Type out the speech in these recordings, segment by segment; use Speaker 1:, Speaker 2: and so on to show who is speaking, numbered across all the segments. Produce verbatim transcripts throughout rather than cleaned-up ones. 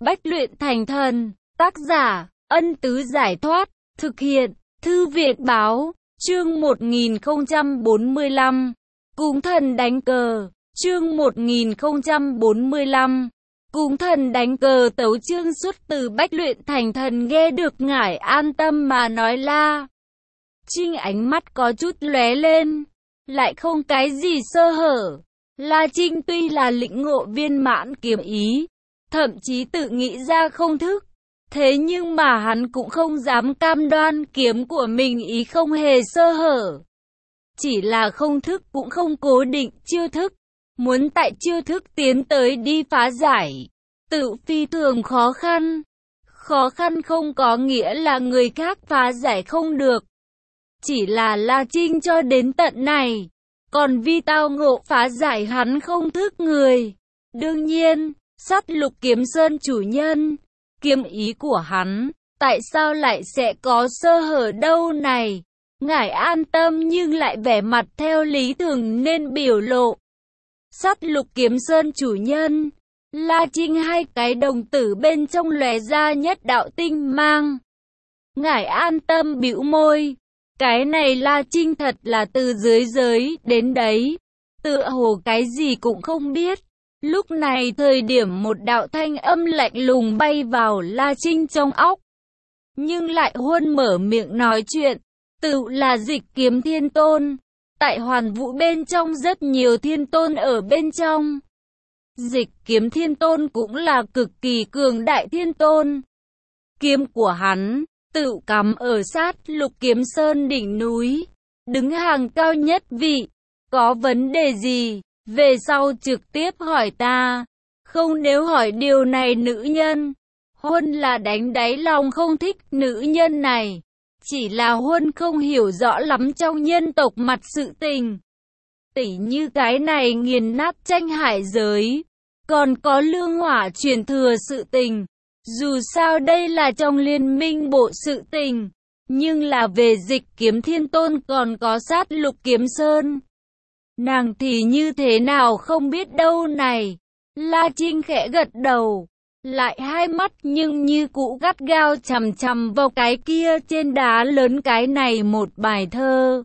Speaker 1: Bách luyện thành thần. Tác giả, Ân Tứ Giải Thoát. Thực hiện, Thư viện Báo. Chương một nghìn không trăm bốn mươi lăm. Cúng thần đánh cờ. Chương một nghìn không trăm bốn mươi lăm. Cúng thần đánh cờ. Tấu chương xuất từ Bách luyện thành thần. Nghe được Ngải An Tâm mà nói La Trinh ánh mắt có chút lóe lên, lại không cái gì sơ hở. La Trinh tuy là lĩnh ngộ viên mãn kiếm ý, thậm chí tự nghĩ ra không thức, thế nhưng mà hắn cũng không dám cam đoan kiếm của mình ý không hề sơ hở. Chỉ là không thức cũng không cố định chiêu thức, muốn tại chiêu thức tiến tới đi phá giải, tự phi thường khó khăn. Khó khăn không có nghĩa là người khác phá giải không được. Chỉ là La Trinh cho đến tận này, còn vì tao ngộ phá giải hắn không thức người. Đương nhiên, Sát Lục Kiếm Sơn chủ nhân, kiếm ý của hắn, tại sao lại sẽ có sơ hở đâu này? Ngải An Tâm nhưng lại vẻ mặt theo lý thường nên biểu lộ. Sát Lục Kiếm Sơn chủ nhân, La Trinh hai cái đồng tử bên trong lóe ra nhất đạo tinh mang. Ngải An Tâm bĩu môi. Cái này La Trinh thật là từ dưới giới đến đấy, tựa hồ cái gì cũng không biết. Lúc này thời điểm một đạo thanh âm lạnh lùng bay vào La Trinh trong óc, nhưng lại huân mở miệng nói chuyện, tự là Dịch Kiếm Thiên Tôn. Tại Hoàn Vũ bên trong rất nhiều thiên tôn ở bên trong. Dịch Kiếm Thiên Tôn cũng là cực kỳ cường đại thiên tôn. Kiếm của hắn tự cắm ở Sát Lục Kiếm Sơn đỉnh núi, đứng hàng cao nhất vị. Có vấn đề gì, về sau trực tiếp hỏi ta. Không nếu hỏi điều này nữ nhân, Huân là đánh đáy lòng không thích nữ nhân này. Chỉ là Huân không hiểu rõ lắm trong nhân tộc mặt sự tình. Tỉ như cái này nghiền nát tranh hải giới, còn có lương hỏa truyền thừa sự tình. Dù sao đây là trong liên minh bộ sự tình, nhưng là về Dịch Kiếm Thiên Tôn còn có Sát Lục Kiếm Sơn, nàng thì như thế nào không biết đâu này. La Trinh khẽ gật đầu, lại hai mắt nhưng như cũ gắt gao chằm chằm vào cái kia trên đá lớn. Cái này một bài thơ.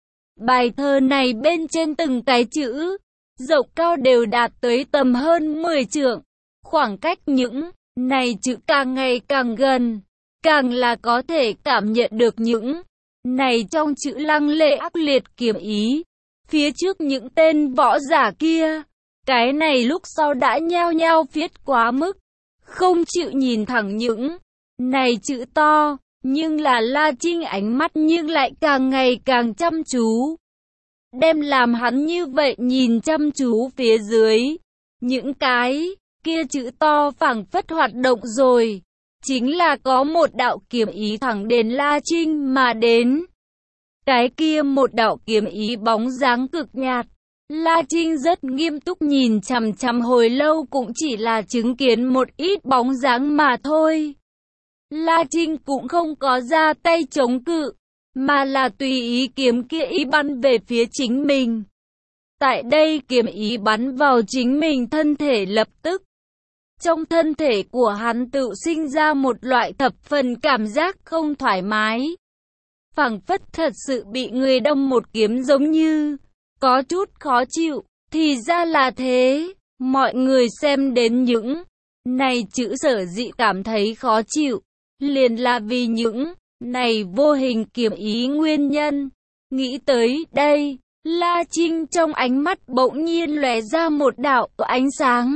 Speaker 1: Bài thơ này bên trên từng cái chữ, rộng cao đều đạt tới tầm hơn mười trượng. Khoảng cách những này chữ càng ngày càng gần, càng là có thể cảm nhận được những này trong chữ lăng lệ ác liệt kiếm ý. Phía trước những tên võ giả kia, cái này lúc sau đã nhao nhao viết quá mức, không chịu nhìn thẳng những này chữ to, nhưng là La Trinh ánh mắt nhưng lại càng ngày càng chăm chú. Đem làm hắn như vậy nhìn chăm chú phía dưới, những cái kia chữ to phảng phất hoạt động rồi, chính là có một đạo kiếm ý thẳng đến La Trinh mà đến. Cái kia một đạo kiếm ý bóng dáng cực nhạt. La Trinh rất nghiêm túc nhìn chằm chằm hồi lâu cũng chỉ là chứng kiến một ít bóng dáng mà thôi. La Trinh cũng không có ra tay chống cự, mà là tùy ý kiếm kia ý bắn về phía chính mình. Tại đây kiếm ý bắn vào chính mình thân thể, lập tức trong thân thể của hắn tự sinh ra một loại thập phần cảm giác không thoải mái. Phảng phất thật sự bị người đâm một kiếm giống như, có chút khó chịu. Thì ra là thế, mọi người xem đến những này chữ sở dĩ cảm thấy khó chịu, liền là vì những này vô hình kiếm ý nguyên nhân. Nghĩ tới đây, La Trinh trong ánh mắt bỗng nhiên lóe ra một đạo ánh sáng.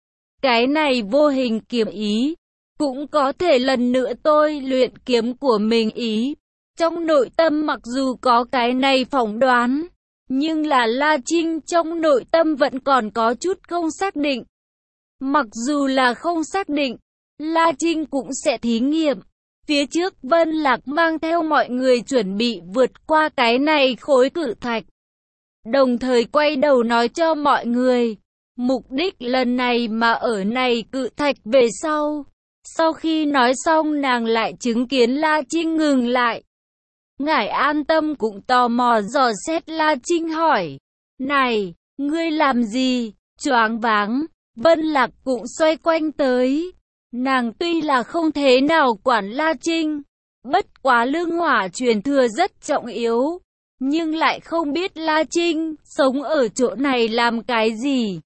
Speaker 1: Cái này vô hình kiếm ý, cũng có thể lần nữa tôi luyện kiếm của mình ý. Trong nội tâm mặc dù có cái này phỏng đoán, nhưng là La Trinh trong nội tâm vẫn còn có chút không xác định. Mặc dù là không xác định, La Trinh cũng sẽ thí nghiệm. Phía trước Vân Lạc mang theo mọi người chuẩn bị vượt qua cái này khối cự thạch. Đồng thời quay đầu nói cho mọi người, mục đích lần này mà ở này cự thạch về sau. Sau khi nói xong nàng lại chứng kiến La Trinh ngừng lại. Ngải An Tâm cũng tò mò dò xét La Trinh hỏi, này, ngươi làm gì? Choáng váng, Vân Lạc cũng xoay quanh tới. Nàng tuy là không thế nào quản La Trinh, bất quá lương hỏa truyền thừa rất trọng yếu, nhưng lại không biết La Trinh sống ở chỗ này làm cái gì.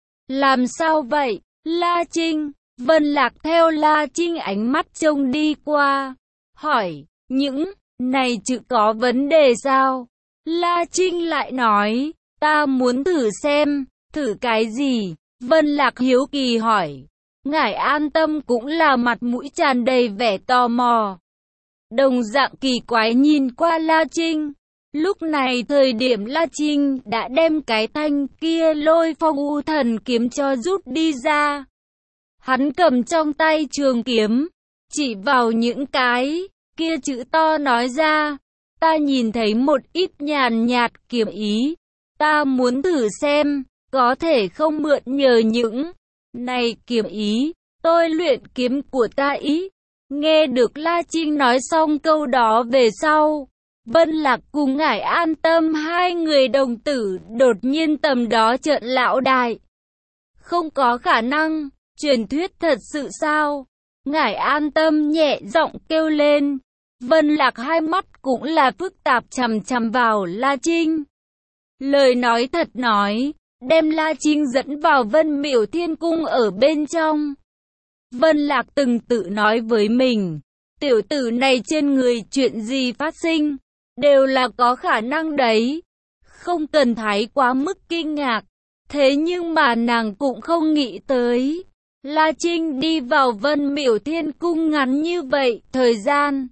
Speaker 1: Làm sao vậy, La Trinh? Vân Lạc theo La Trinh ánh mắt trông đi qua, hỏi, những này chữ có vấn đề sao? La Trinh lại nói, ta muốn thử xem, thử cái gì? Vân Lạc hiếu kỳ hỏi. Ngài an tâm cũng là mặt mũi tràn đầy vẻ tò mò. Đồng dạng kỳ quái nhìn qua La Trinh. Lúc này thời điểm La Trinh đã đem cái thanh kia Lôi Phong U Thần kiếm cho rút đi ra. Hắn cầm trong tay trường kiếm, chỉ vào những cái kia chữ to nói ra, ta nhìn thấy một ít nhàn nhạt kiếm ý, ta muốn thử xem, có thể không mượn nhờ những này kiếm ý, tôi luyện kiếm của ta ý. Nghe được La Trinh nói xong câu đó về sau, Vân Lạc cùng Ngải An Tâm hai người đồng tử đột nhiên tầm đó trợn lão đại. Không có khả năng, truyền thuyết thật sự sao? Ngải An Tâm nhẹ giọng kêu lên. Vân Lạc hai mắt cũng là phức tạp chằm chằm vào La Trinh. Lời nói thật nói, đem La Trinh dẫn vào Vân Miểu Thiên Cung ở bên trong. Vân Lạc từng tự nói với mình, tiểu tử này trên người chuyện gì phát sinh, đều là có khả năng đấy. Không cần thái quá mức kinh ngạc. Thế nhưng mà nàng cũng không nghĩ tới, La Trinh đi vào Vân Miểu Thiên Cung ngắn như vậy, thời gian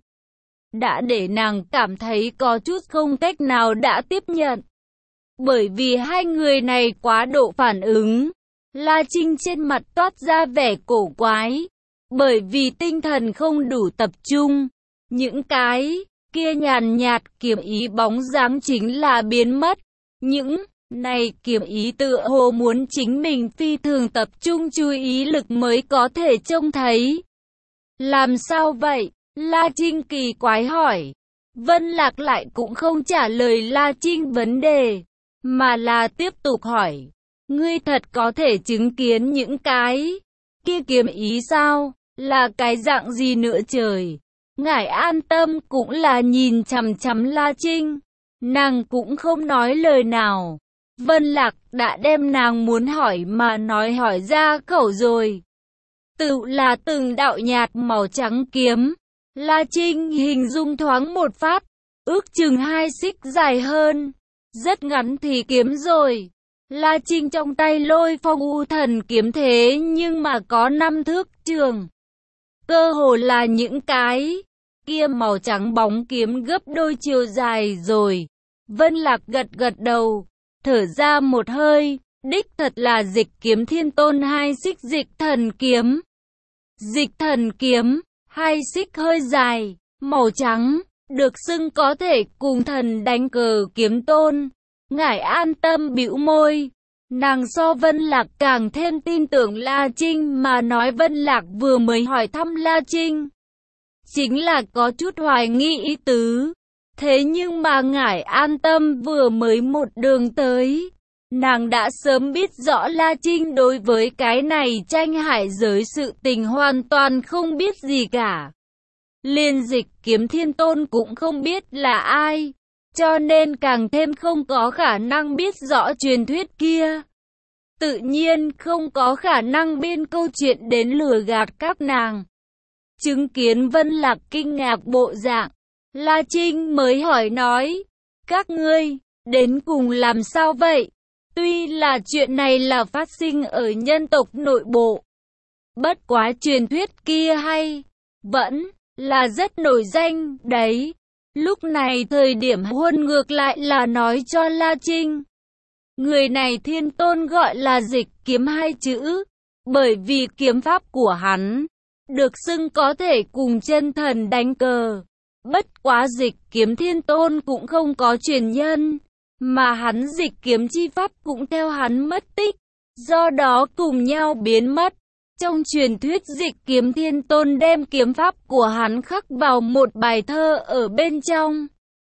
Speaker 1: đã để nàng cảm thấy có chút không cách nào đã tiếp nhận. Bởi vì hai người này quá độ phản ứng, La Trinh trên mặt toát ra vẻ cổ quái, bởi vì tinh thần không đủ tập trung, những cái kia nhàn nhạt kiếm ý bóng dáng chính là biến mất. Những này kiếm ý tựa hồ muốn chính mình phi thường tập trung chú ý lực mới có thể trông thấy. Làm sao vậy? La Trinh kỳ quái hỏi. Vân Lạc lại cũng không trả lời La Trinh vấn đề, mà là tiếp tục hỏi. Ngươi thật có thể chứng kiến những cái kia kiếm ý sao? Là cái dạng gì nữa trời? Ngải An Tâm cũng là nhìn chằm chằm La Trinh. Nàng cũng không nói lời nào. Vân Lạc đã đem nàng muốn hỏi mà nói hỏi ra khẩu rồi. Tự là từng đạo nhạt màu trắng kiếm. La Trinh hình dung thoáng một phát, ước chừng hai xích dài hơn. Rất ngắn thì kiếm rồi. La Trinh trong tay Lôi Phong U Thần kiếm thế nhưng mà có năm thước trường. Cơ hồ là những cái kia màu trắng bóng kiếm gấp đôi chiều dài rồi. Vân Lạc gật gật đầu, thở ra một hơi, đích thật là Dịch Kiếm Thiên Tôn hai xích Dịch Thần kiếm. Dịch Thần kiếm, hai xích hơi dài, màu trắng, được xưng có thể cùng thần đánh cờ kiếm tôn. Ngải An Tâm bĩu môi, nàng so Vân Lạc càng thêm tin tưởng La Trinh mà nói. Vân Lạc vừa mới hỏi thăm La Trinh, chính là có chút hoài nghi ý tứ. Thế nhưng mà Ngải An Tâm vừa mới một đường tới, nàng đã sớm biết rõ La Trinh đối với cái này tranh hải giới sự tình hoàn toàn không biết gì cả. Liên Dịch Kiếm Thiên Tôn cũng không biết là ai, cho nên càng thêm không có khả năng biết rõ truyền thuyết kia. Tự nhiên không có khả năng biên câu chuyện đến lừa gạt các nàng. Chứng kiến Vân Lạc kinh ngạc bộ dạng, La Trinh mới hỏi nói, các ngươi, đến cùng làm sao vậy? Tuy là chuyện này là phát sinh ở nhân tộc nội bộ, bất quá truyền thuyết kia hay, vẫn là rất nổi danh, đấy. Lúc này thời điểm Huân ngược lại là nói cho La Trinh, người này Thiên Tôn gọi là Dịch Kiếm hai chữ, bởi vì kiếm pháp của hắn, được xưng có thể cùng chân thần đánh cờ. Bất quá Dịch Kiếm Thiên Tôn cũng không có truyền nhân, mà hắn dịch kiếm chi pháp cũng theo hắn mất tích, do đó cùng nhau biến mất. Trong truyền thuyết Dịch Kiếm Thiên Tôn đem kiếm pháp của hắn khắc vào một bài thơ ở bên trong.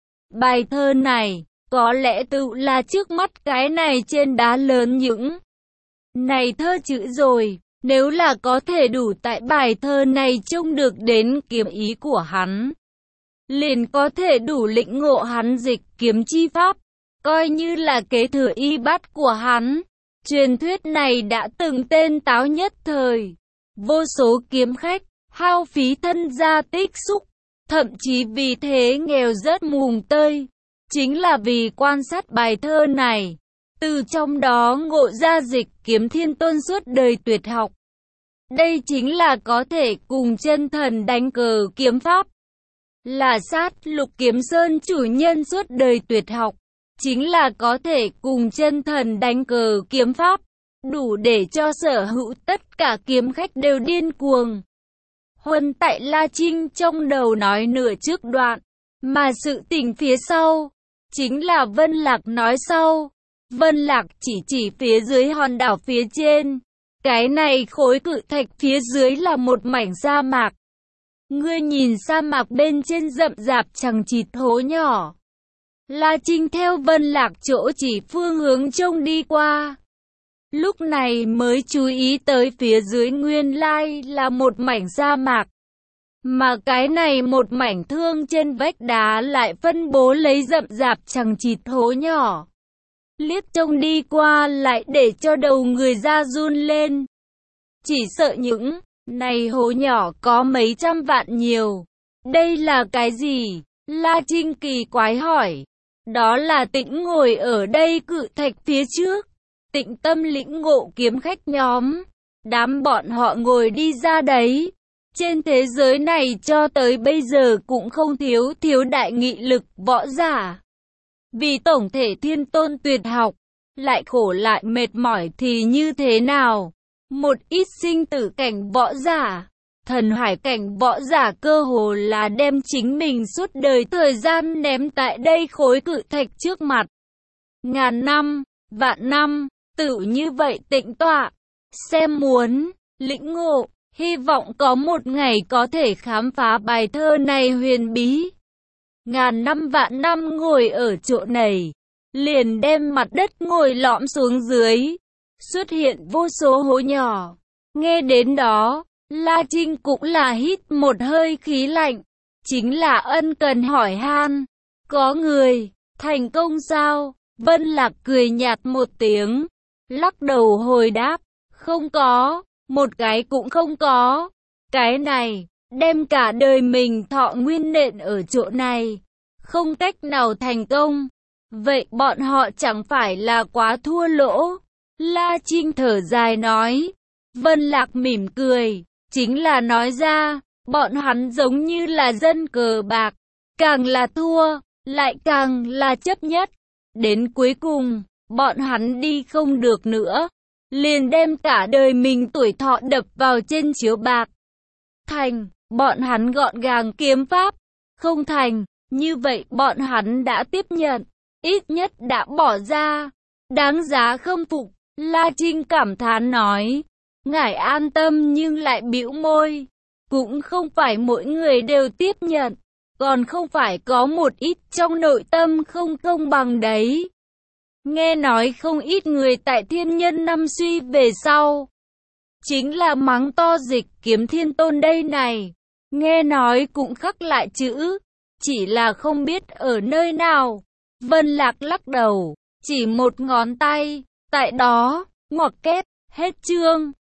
Speaker 1: Bài thơ này, có lẽ tự là trước mắt cái này trên đá lớn những này thơ chữ rồi. Nếu là có thể đủ tại bài thơ này trông được đến kiếm ý của hắn, liền có thể đủ lĩnh ngộ hắn dịch kiếm chi pháp, coi như là kế thừa y bát của hắn. Truyền thuyết này đã từng tên táo nhất thời, vô số kiếm khách, hao phí thân gia tích xúc, thậm chí vì thế nghèo rớt mùng tơi, chính là vì quan sát bài thơ này, từ trong đó ngộ ra dịch kiếm thiên tôn suốt đời tuyệt học. Đây chính là có thể cùng chân thần đánh cờ kiếm pháp, là sát lục kiếm sơn chủ nhân suốt đời tuyệt học, chính là có thể cùng chân thần đánh cờ kiếm pháp, đủ để cho sở hữu tất cả kiếm khách đều điên cuồng. Huân tại La Trinh trong đầu nói nửa trước đoạn, mà sự tình phía sau, chính là Vân Lạc nói sau. Vân Lạc chỉ chỉ phía dưới hòn đảo phía trên, cái này khối cự thạch phía dưới là một mảnh sa mạc. Ngươi nhìn sa mạc bên trên rậm rạp chằng chịt hố nhỏ. La Trinh theo Vân Lạc chỗ chỉ phương hướng trông đi qua. Lúc này mới chú ý tới phía dưới nguyên lai là một mảnh sa mạc. Mà cái này một mảnh thương trên vách đá lại phân bố lấy rậm rạp chằng chịt hố nhỏ. Liếc trông đi qua lại để cho đầu người ra run lên. Chỉ sợ những này hố nhỏ có mấy trăm vạn nhiều. Đây là cái gì? La Trinh kỳ quái hỏi. Đó là Tĩnh ngồi ở đây cự thạch phía trước. Tịnh tâm lĩnh ngộ kiếm khách nhóm. Đám bọn họ ngồi đi ra đấy. Trên thế giới này cho tới bây giờ cũng không thiếu thiếu đại nghị lực võ giả. Vì tổng thể thiên tôn tuyệt học, lại khổ lại mệt mỏi thì như thế nào? Một ít sinh tử cảnh võ giả, thần hải cảnh võ giả cơ hồ là đem chính mình suốt đời thời gian ném tại đây khối cự thạch trước mặt. Ngàn năm, vạn năm, tự như vậy tĩnh tọa, xem muốn, lĩnh ngộ, hy vọng có một ngày có thể khám phá bài thơ này huyền bí. Ngàn năm vạn năm ngồi ở chỗ này, liền đem mặt đất ngồi lõm xuống dưới, xuất hiện vô số hố nhỏ. Nghe đến đó, La Trinh cũng là hít một hơi khí lạnh, chính là ân cần hỏi han, có người, thành công sao? Vân Lạc cười nhạt một tiếng, lắc đầu hồi đáp, không có, một cái cũng không có. Cái này, đem cả đời mình thọ nguyên nện ở chỗ này, không cách nào thành công. Vậy bọn họ chẳng phải là quá thua lỗ? La Trinh thở dài nói. Vân Lạc mỉm cười, chính là nói ra, bọn hắn giống như là dân cờ bạc, càng là thua, lại càng là chấp nhất. Đến cuối cùng, bọn hắn đi không được nữa, liền đem cả đời mình tuổi thọ đập vào trên chiếu bạc. Thành, bọn hắn gọn gàng kiếm pháp, không thành, như vậy bọn hắn đã tiếp nhận, ít nhất đã bỏ ra, đáng giá khâm phục. La Trinh cảm thán nói, ngài an tâm nhưng lại bĩu môi, cũng không phải mỗi người đều tiếp nhận, còn không phải có một ít trong nội tâm không công bằng đấy. Nghe nói không ít người tại thiên nhân năm suy về sau, chính là mắng to dịch kiếm thiên tôn đây này, nghe nói cũng khắc lại chữ, chỉ là không biết ở nơi nào. Vân Lạc lắc đầu, chỉ một ngón tay, tại đó, ngoặc kép, hết chương.